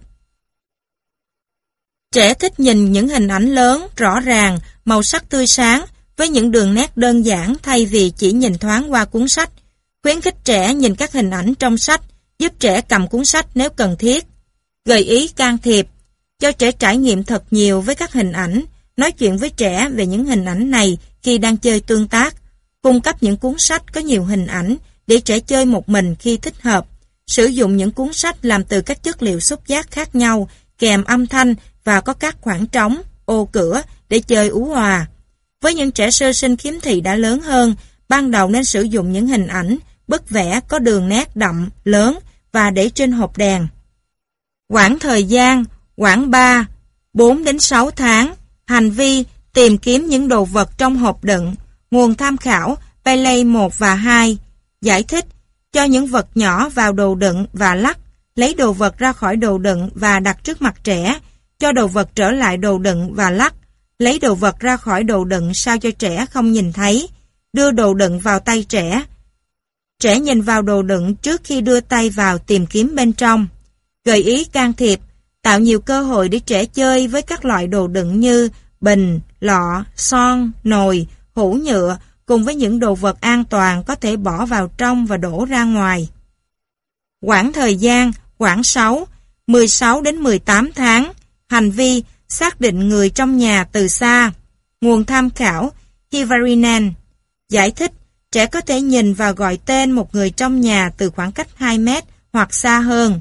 Trẻ thích nhìn những hình ảnh lớn, rõ ràng, màu sắc tươi sáng, với những đường nét đơn giản thay vì chỉ nhìn thoáng qua cuốn sách. Khuyến khích trẻ nhìn các hình ảnh trong sách, giúp trẻ cầm cuốn sách nếu cần thiết. Gợi ý can thiệp. Cho trẻ trải nghiệm thật nhiều với các hình ảnh, nói chuyện với trẻ về những hình ảnh này khi đang chơi tương tác. Cung cấp những cuốn sách có nhiều hình ảnh để trẻ chơi một mình khi thích hợp. Sử dụng những cuốn sách làm từ các chất liệu xúc giác khác nhau, kèm âm thanh và có các khoảng trống, ô cửa để chơi ú òa. Với những trẻ sơ sinh khiếm thị đã lớn hơn, ban đầu nên sử dụng những hình ảnh, bức vẽ có đường nét đậm, lớn và để trên hộp đèn. Quãng thời gian, quãng ba, bốn đến sáu tháng. Hành vi, tìm kiếm những đồ vật trong hộp đựng. Nguồn tham khảo, Paley một và hai. Giải thích, cho những vật nhỏ vào đồ đựng và lắc, lấy đồ vật ra khỏi đồ đựng và đặt trước mặt trẻ, cho đồ vật trở lại đồ đựng và lắc, lấy đồ vật ra khỏi đồ đựng sao cho trẻ không nhìn thấy, đưa đồ đựng vào tay trẻ. Trẻ nhìn vào đồ đựng trước khi đưa tay vào tìm kiếm bên trong. Gợi ý can thiệp, tạo nhiều cơ hội để trẻ chơi với các loại đồ đựng như bình, lọ, son, nồi, hũ nhựa, cùng với những đồ vật an toàn có thể bỏ vào trong và đổ ra ngoài. Quãng thời gian, quãng sáu, mười sáu đến mười tám tháng. Hành vi, xác định người trong nhà từ xa. Nguồn tham khảo, Hivarinen. Giải thích, trẻ có thể nhìn và gọi tên một người trong nhà từ khoảng cách hai mét hoặc xa hơn.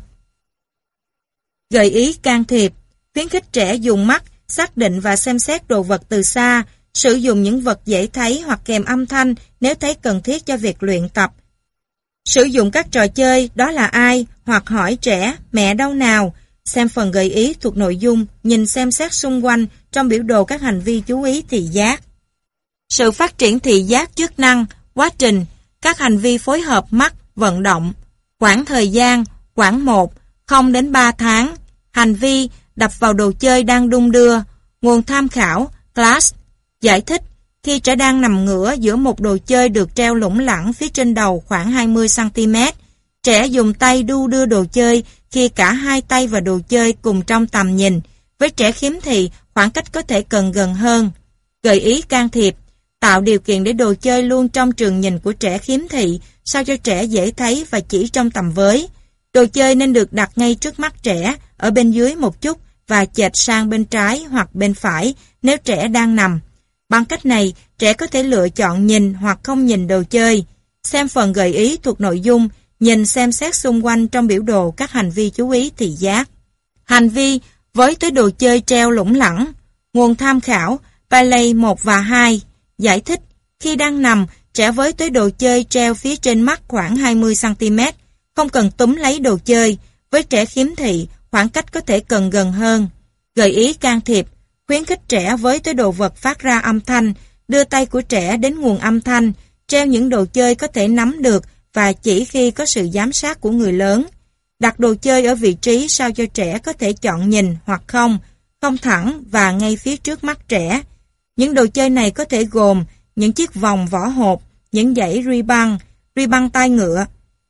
Gợi ý can thiệp, khuyến khích trẻ dùng mắt, xác định và xem xét đồ vật từ xa, sử dụng những vật dễ thấy hoặc kèm âm thanh nếu thấy cần thiết cho việc luyện tập. Sử dụng các trò chơi đó là ai hoặc hỏi trẻ mẹ đâu nào. Xem phần gợi ý thuộc nội dung, nhìn xem xét xung quanh trong biểu đồ các hành vi chú ý thị giác. Sự phát triển thị giác chức năng, quá trình, các hành vi phối hợp mắt, vận động. Quãng thời gian, quãng một, không đến ba tháng. Hành vi, đập vào đồ chơi đang đung đưa. Nguồn tham khảo, Class. Giải thích, khi trẻ đang nằm ngửa giữa một đồ chơi được treo lủng lẳng phía trên đầu khoảng hai mươi xăng ti mét, trẻ dùng tay đu đưa đồ chơi khi cả hai tay và đồ chơi cùng trong tầm nhìn. Với trẻ khiếm thị, khoảng cách có thể cần gần hơn. Gợi ý can thiệp, tạo điều kiện để đồ chơi luôn trong trường nhìn của trẻ khiếm thị, sao cho trẻ dễ thấy và chỉ trong tầm với. Đồ chơi nên được đặt ngay trước mắt trẻ, ở bên dưới một chút và chệch sang bên trái hoặc bên phải nếu trẻ đang nằm. Bằng cách này, trẻ có thể lựa chọn nhìn hoặc không nhìn đồ chơi. Xem phần gợi ý thuộc nội dung, nhìn xem xét xung quanh trong biểu đồ các hành vi chú ý thị giác. Hành vi, với tới đồ chơi treo lủng lẳng. Nguồn tham khảo, Paley một và hai. Giải thích, khi đang nằm, trẻ với tới đồ chơi treo phía trên mắt khoảng hai mươi xăng ti mét, không cần túm lấy đồ chơi. Với trẻ khiếm thị, khoảng cách có thể cần gần hơn. Gợi ý can thiệp, khuyến khích trẻ với tới đồ vật phát ra âm thanh, đưa tay của trẻ đến nguồn âm thanh, treo những đồ chơi có thể nắm được và chỉ khi có sự giám sát của người lớn. Đặt đồ chơi ở vị trí sao cho trẻ có thể chọn nhìn hoặc không, không thẳng và ngay phía trước mắt trẻ. Những đồ chơi này có thể gồm những chiếc vòng vỏ hộp, những dãy ruy băng, ruy băng tai ngựa.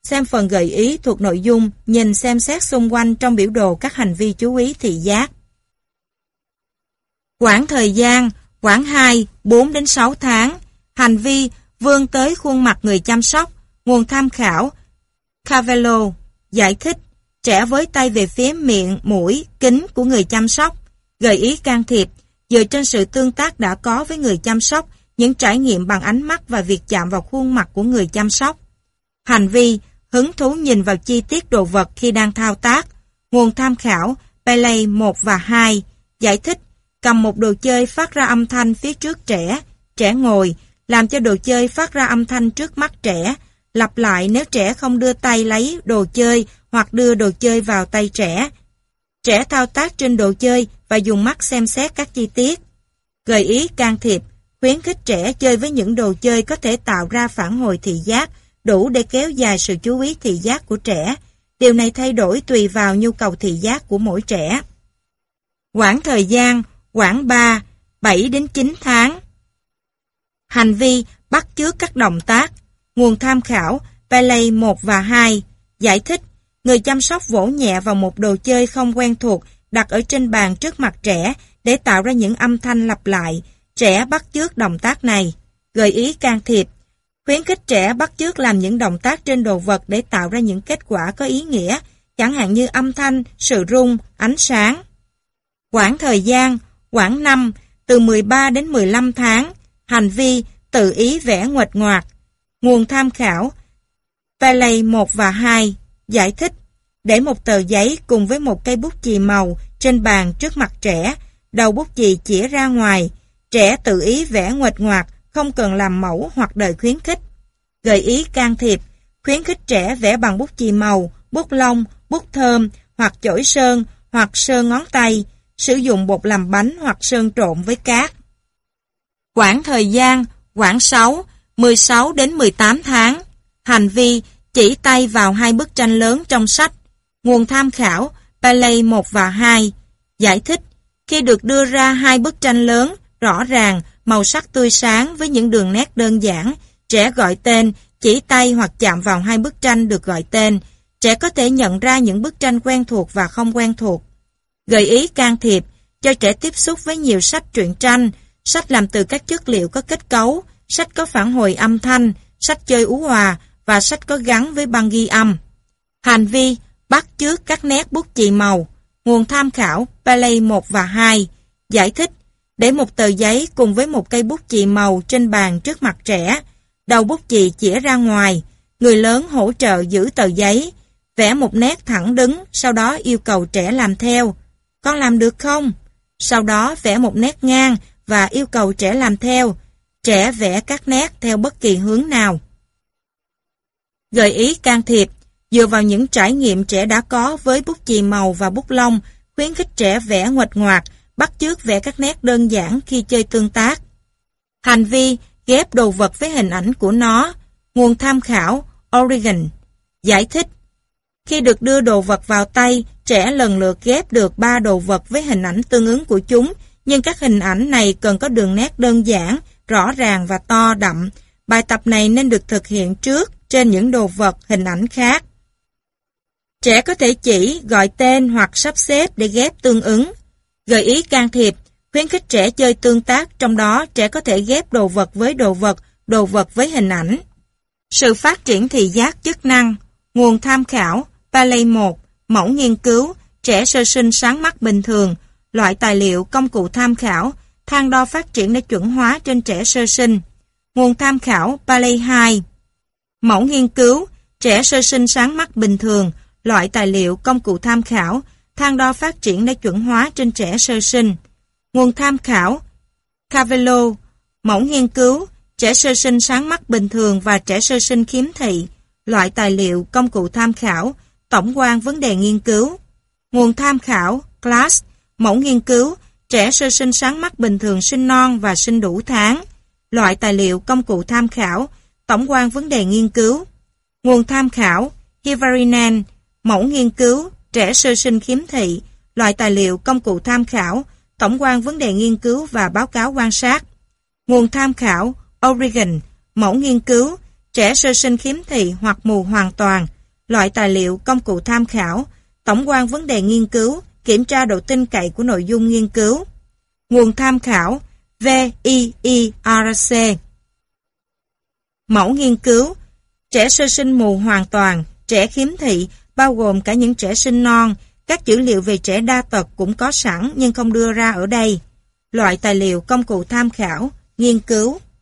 Xem phần gợi ý thuộc nội dung, nhìn xem xét xung quanh trong biểu đồ các hành vi chú ý thị giác. Quãng thời gian, quãng hai, bốn đến sáu tháng. Hành vi vươn tới khuôn mặt người chăm sóc. Nguồn tham khảo Cavallo. Giải thích, trẻ với tay về phía miệng, mũi, kính của người chăm sóc. Gợi ý can thiệp, dựa trên sự tương tác đã có với người chăm sóc, những trải nghiệm bằng ánh mắt và việc chạm vào khuôn mặt của người chăm sóc. Hành vi, hứng thú nhìn vào chi tiết đồ vật khi đang thao tác. Nguồn tham khảo Bailey một và hai. Giải thích, cầm một đồ chơi phát ra âm thanh phía trước trẻ. Trẻ ngồi, làm cho đồ chơi phát ra âm thanh trước mắt trẻ. Lặp lại nếu trẻ không đưa tay lấy đồ chơi hoặc đưa đồ chơi vào tay trẻ. Trẻ thao tác trên đồ chơi và dùng mắt xem xét các chi tiết. Gợi ý can thiệp, khuyến khích trẻ chơi với những đồ chơi có thể tạo ra phản hồi thị giác đủ để kéo dài sự chú ý thị giác của trẻ. Điều này thay đổi tùy vào nhu cầu thị giác của mỗi trẻ. Quãng thời gian, quãng ba, bảy đến chín tháng. Hành vi bắt chước các động tác. Nguồn tham khảo Bailey một và hai. Giải thích, người chăm sóc vỗ nhẹ vào một đồ chơi không quen thuộc đặt ở trên bàn trước mặt trẻ để tạo ra những âm thanh lặp lại. Trẻ bắt chước động tác này. Gợi ý can thiệp, khuyến khích trẻ bắt chước làm những động tác trên đồ vật để tạo ra những kết quả có ý nghĩa, chẳng hạn như âm thanh, sự rung, ánh sáng. Quãng thời gian, quãng năm, từ mười ba đến mười lăm tháng. Hành vi, tự ý vẽ nguệch ngoạc. Nguồn tham khảo Bailey một và hai. Giải thích, để một tờ giấy cùng với một cây bút chì màu trên bàn trước mặt trẻ, đầu bút chì chĩa ra ngoài. Trẻ tự ý vẽ nguệch ngoạc, không cần làm mẫu hoặc đợi khuyến khích. Gợi ý can thiệp, khuyến khích trẻ vẽ bằng bút chì màu, bút lông, bút thơm, hoặc chổi sơn, hoặc sơn ngón tay, sử dụng bột làm bánh hoặc sơn trộn với cát. Quãng thời gian, quãng sáu, mười sáu đến mười tám tháng. Hành vi, chỉ tay vào hai bức tranh lớn trong sách. Nguồn tham khảo Bailey một và hai. Giải thích, khi được đưa ra hai bức tranh lớn, rõ ràng, màu sắc tươi sáng với những đường nét đơn giản, trẻ gọi tên, chỉ tay hoặc chạm vào hai bức tranh được gọi tên. Trẻ có thể nhận ra những bức tranh quen thuộc và không quen thuộc. Gợi ý can thiệp, cho trẻ tiếp xúc với nhiều sách truyện tranh, sách làm từ các chất liệu có kết cấu, sách có phản hồi âm thanh, sách chơi ú hòa và sách có gắn với băng ghi âm. Hành vi, bắt chước các nét bút chì màu. Nguồn tham khảo Bailey một và hai. Giải thích, để một tờ giấy cùng với một cây bút chì màu trên bàn trước mặt trẻ. Đầu bút chì chĩa ra ngoài. Người lớn hỗ trợ giữ tờ giấy. Vẽ một nét thẳng đứng, sau đó yêu cầu trẻ làm theo. Con làm được không? Sau đó vẽ một nét ngang và yêu cầu trẻ làm theo. Trẻ vẽ các nét theo bất kỳ hướng nào. Gợi ý can thiệp, dựa vào những trải nghiệm trẻ đã có với bút chì màu và bút lông, khuyến khích trẻ vẽ nguệch ngoạc, bắt chước vẽ các nét đơn giản khi chơi tương tác. Hành vi, ghép đồ vật với hình ảnh của nó. Nguồn tham khảo Oregon. Giải thích, khi được đưa đồ vật vào tay, trẻ lần lượt ghép được ba đồ vật với hình ảnh tương ứng của chúng, nhưng các hình ảnh này cần có đường nét đơn giản, rõ ràng và to đậm. Bài tập này nên được thực hiện trước trên những đồ vật hình ảnh khác. Trẻ có thể chỉ, gọi tên hoặc sắp xếp để ghép tương ứng. Gợi ý can thiệp, khuyến khích trẻ chơi tương tác, trong đó trẻ có thể ghép đồ vật với đồ vật, đồ vật với hình ảnh. Sự phát triển thị giác chức năng. Nguồn tham khảo Bailey một, mẫu nghiên cứu, trẻ sơ sinh sáng mắt bình thường, loại tài liệu, công cụ tham khảo, thang đo phát triển để chuẩn hóa trên trẻ sơ sinh. Nguồn tham khảo Bailey hai, mẫu nghiên cứu, trẻ sơ sinh sáng mắt bình thường, loại tài liệu, công cụ tham khảo, thang đo phát triển để chuẩn hóa trên trẻ sơ sinh. Nguồn tham khảo Cavallo, mẫu nghiên cứu, trẻ sơ sinh sáng mắt bình thường và trẻ sơ sinh khiếm thị, loại tài liệu, công cụ tham khảo, tổng quan vấn đề nghiên cứu. Nguồn tham khảo Class, mẫu nghiên cứu, trẻ sơ sinh sáng mắt bình thường sinh non và sinh đủ tháng, loại tài liệu, công cụ tham khảo, tổng quan vấn đề nghiên cứu. Nguồn tham khảo Hivarinen, mẫu nghiên cứu, trẻ sơ sinh khiếm thị, loại tài liệu, công cụ tham khảo, tổng quan vấn đề nghiên cứu và báo cáo quan sát. Nguồn tham khảo Oregon, mẫu nghiên cứu, trẻ sơ sinh khiếm thị hoặc mù hoàn toàn, Loại tài liệu, công cụ tham khảo, tổng quan vấn đề nghiên cứu, kiểm tra độ tin cậy của nội dung nghiên cứu. Nguồn tham khảo vê i i rờ xê. Mẫu nghiên cứu, trẻ sơ sinh mù hoàn toàn, trẻ khiếm thị, bao gồm cả những trẻ sinh non. Các dữ liệu về trẻ đa tật cũng có sẵn nhưng không đưa ra ở đây. Loại tài liệu, công cụ tham khảo, nghiên cứu.